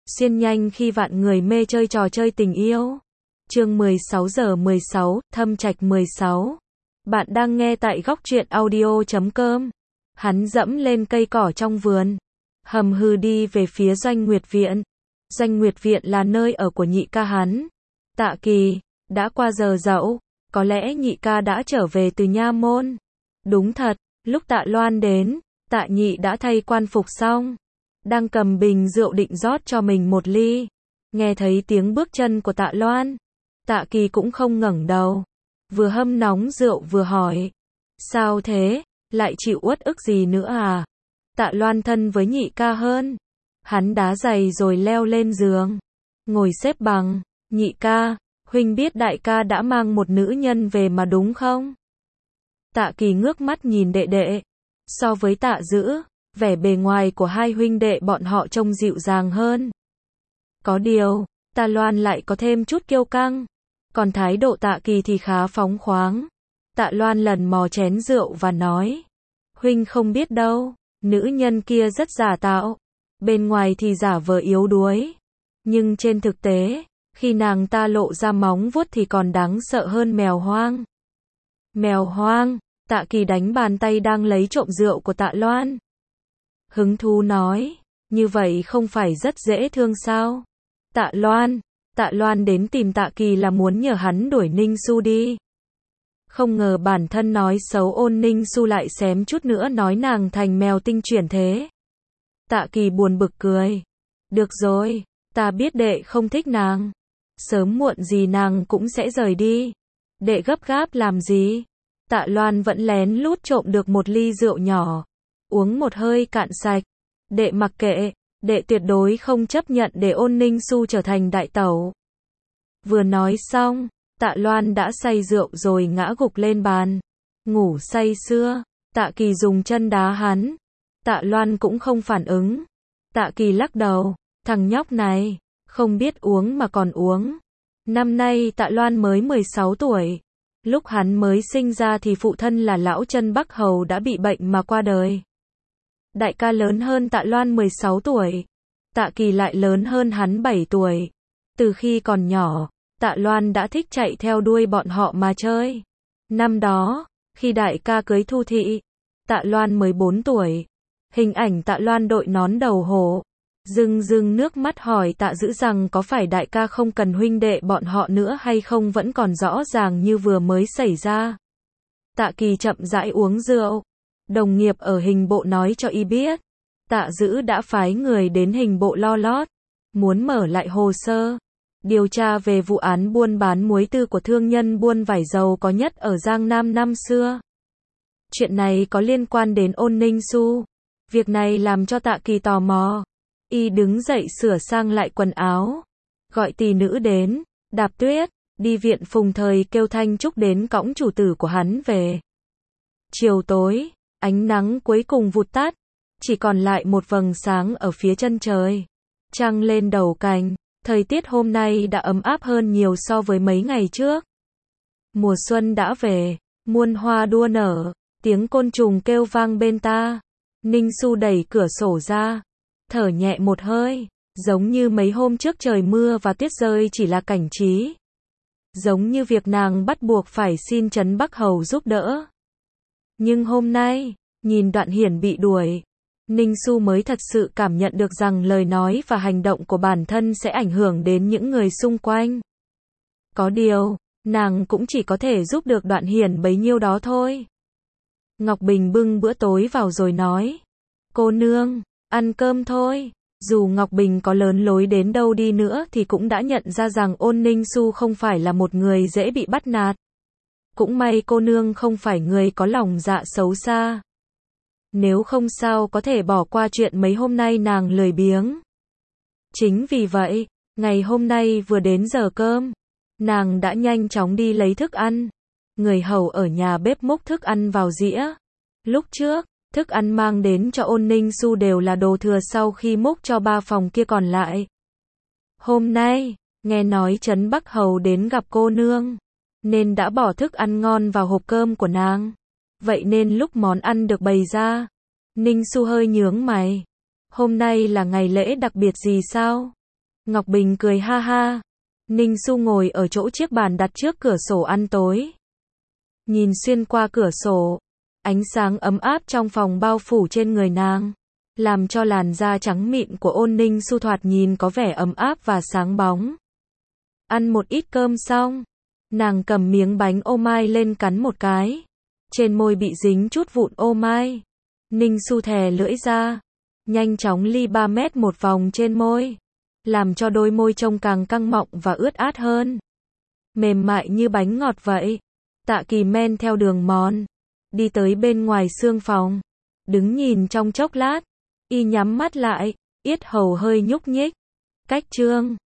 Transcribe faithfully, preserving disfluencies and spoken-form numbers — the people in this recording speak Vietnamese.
xuyên nhanh khi vạn người mê chơi trò chơi tình yêu. Chương mười sáu giờ mười sáu, Thâm Trạch mười sáu. Bạn đang nghe tại góc truyện audio chấm com. Hắn dẫm lên cây cỏ trong vườn, hầm hừ đi về phía Doanh Nguyệt Viện. Doanh Nguyệt Viện là nơi ở của nhị ca hắn, Tạ Kỳ. Đã qua giờ dậu, có lẽ nhị ca đã trở về từ nha môn. Đúng thật, lúc Tạ Loan đến, Tạ nhị đã thay quan phục xong, đang cầm bình rượu định rót cho mình một ly. Nghe thấy tiếng bước chân của Tạ Loan, Tạ Kỳ cũng không ngẩng đầu, vừa hâm nóng rượu vừa hỏi: sao thế, lại chịu uất ức gì nữa à? Tạ Loan thân với nhị ca hơn, hắn đá giày rồi leo lên giường, ngồi xếp bằng. Nhị ca, huynh biết đại ca đã mang một nữ nhân về mà đúng không? Tạ Kỳ ngước mắt nhìn đệ đệ. So với Tạ Dữ, vẻ bề ngoài của hai huynh đệ bọn họ trông dịu dàng hơn. Có điều, Tạ Loan lại có thêm chút kiêu căng, còn thái độ Tạ Kỳ thì khá phóng khoáng. Tạ Loan lần mò chén rượu và nói: huynh không biết đâu, nữ nhân kia rất giả tạo, bên ngoài thì giả vờ yếu đuối, nhưng trên thực tế, khi nàng ta lộ ra móng vuốt thì còn đáng sợ hơn mèo hoang. Mèo hoang? Tạ Kỳ đánh bàn tay đang lấy trộm rượu của Tạ Loan. Hứng thú nói: như vậy không phải rất dễ thương sao? Tạ Loan, Tạ Loan đến tìm Tạ Kỳ là muốn nhờ hắn đuổi Ninh Xu đi. Không ngờ bản thân nói xấu ôn Ninh Xu lại xém chút nữa nói nàng thành mèo tinh chuyển thế. Tạ Kỳ buồn bực cười. Được rồi, ta biết đệ không thích nàng. Sớm muộn gì nàng cũng sẽ rời đi. Đệ gấp gáp làm gì? Tạ Loan vẫn lén lút trộm được một ly rượu nhỏ, uống một hơi cạn sạch. Đệ mặc kệ, đệ tuyệt đối không chấp nhận để ôn Ninh Xu trở thành đại tẩu. Vừa nói xong, Tạ Loan đã say rượu rồi ngã gục lên bàn, ngủ say sưa. Tạ Kỳ dùng chân đá hắn. Tạ Loan cũng không phản ứng. Tạ Kỳ lắc đầu, thằng nhóc này, không biết uống mà còn uống. Năm nay Tạ Loan mới mười sáu tuổi. Lúc hắn mới sinh ra thì phụ thân là lão Trân Bắc Hầu đã bị bệnh mà qua đời. Đại ca lớn hơn Tạ Loan mười sáu tuổi. Tạ Kỳ lại lớn hơn hắn bảy tuổi. Từ khi còn nhỏ, Tạ Loan đã thích chạy theo đuôi bọn họ mà chơi. Năm đó, khi đại ca cưới Thu Thị, Tạ Loan mới bốn tuổi. Hình ảnh Tạ Loan đội nón đầu hổ, rưng rưng nước mắt hỏi Tạ Dữ rằng có phải đại ca không cần huynh đệ bọn họ nữa hay không vẫn còn rõ ràng như vừa mới xảy ra. Tạ Kỳ chậm rãi uống rượu. Đồng nghiệp ở hình bộ nói cho y biết, Tạ Dữ đã phái người đến hình bộ lo lót, muốn mở lại hồ sơ, điều tra về vụ án buôn bán muối tư của thương nhân buôn vải dầu có nhất ở Giang Nam năm xưa. Chuyện này có liên quan đến ôn Ninh Xu. Việc này làm cho Tạ Kỳ tò mò. Y đứng dậy sửa sang lại quần áo, gọi tỷ nữ đến. Đạp Tuyết, đi viện Phùng Thời kêu Thanh Trúc đến cõng chủ tử của hắn về. Chiều tối, ánh nắng cuối cùng vụt tắt, chỉ còn lại một vầng sáng ở phía chân trời. Trăng lên đầu cành, thời tiết hôm nay đã ấm áp hơn nhiều so với mấy ngày trước. Mùa xuân đã về, muôn hoa đua nở, tiếng côn trùng kêu vang bên ta. Ninh Xu đẩy cửa sổ ra, thở nhẹ một hơi, giống như mấy hôm trước trời mưa và tuyết rơi chỉ là cảnh trí. Giống như việc nàng bắt buộc phải xin Trấn Bắc Hầu giúp đỡ. Nhưng hôm nay, nhìn Đoạn Hiển bị đuổi, Ninh Xu mới thật sự cảm nhận được rằng lời nói và hành động của bản thân sẽ ảnh hưởng đến những người xung quanh. Có điều, nàng cũng chỉ có thể giúp được Đoạn Hiển bấy nhiêu đó thôi. Ngọc Bình bưng bữa tối vào rồi nói: cô nương, ăn cơm thôi. Dù Ngọc Bình có lớn lối đến đâu đi nữa thì cũng đã nhận ra rằng ôn Ninh Xu không phải là một người dễ bị bắt nạt. Cũng may cô nương không phải người có lòng dạ xấu xa. Nếu không sao có thể bỏ qua chuyện mấy hôm nay nàng lười biếng. Chính vì vậy, ngày hôm nay vừa đến giờ cơm, nàng đã nhanh chóng đi lấy thức ăn. Người hầu ở nhà bếp múc thức ăn vào dĩa. Lúc trước, thức ăn mang đến cho ôn Ninh Xu đều là đồ thừa sau khi múc cho ba phòng kia còn lại. Hôm nay, nghe nói Trấn Bắc Hầu đến gặp cô nương, nên đã bỏ thức ăn ngon vào hộp cơm của nàng. Vậy nên lúc món ăn được bày ra, Ninh Xu hơi nhướng mày. Hôm nay là ngày lễ đặc biệt gì sao? Ngọc Bình cười ha ha. Ninh Xu ngồi ở chỗ chiếc bàn đặt trước cửa sổ ăn tối. Nhìn xuyên qua cửa sổ, ánh sáng ấm áp trong phòng bao phủ trên người nàng, làm cho làn da trắng mịn của Ôn Ninh Xu thoạt nhìn có vẻ ấm áp và sáng bóng. Ăn một ít cơm xong, nàng cầm miếng bánh ô mai lên cắn một cái. Trên môi bị dính chút vụn ô mai. Ninh Xu thè lưỡi ra, nhanh chóng li ba mét một vòng trên môi, làm cho đôi môi trông càng căng mọng và ướt át hơn. Mềm mại như bánh ngọt vậy. Tạ Kỳ men theo đường mòn, đi tới bên ngoài xương phòng, đứng nhìn trong chốc lát, y nhắm mắt lại, yết hầu hơi nhúc nhích. Cách chương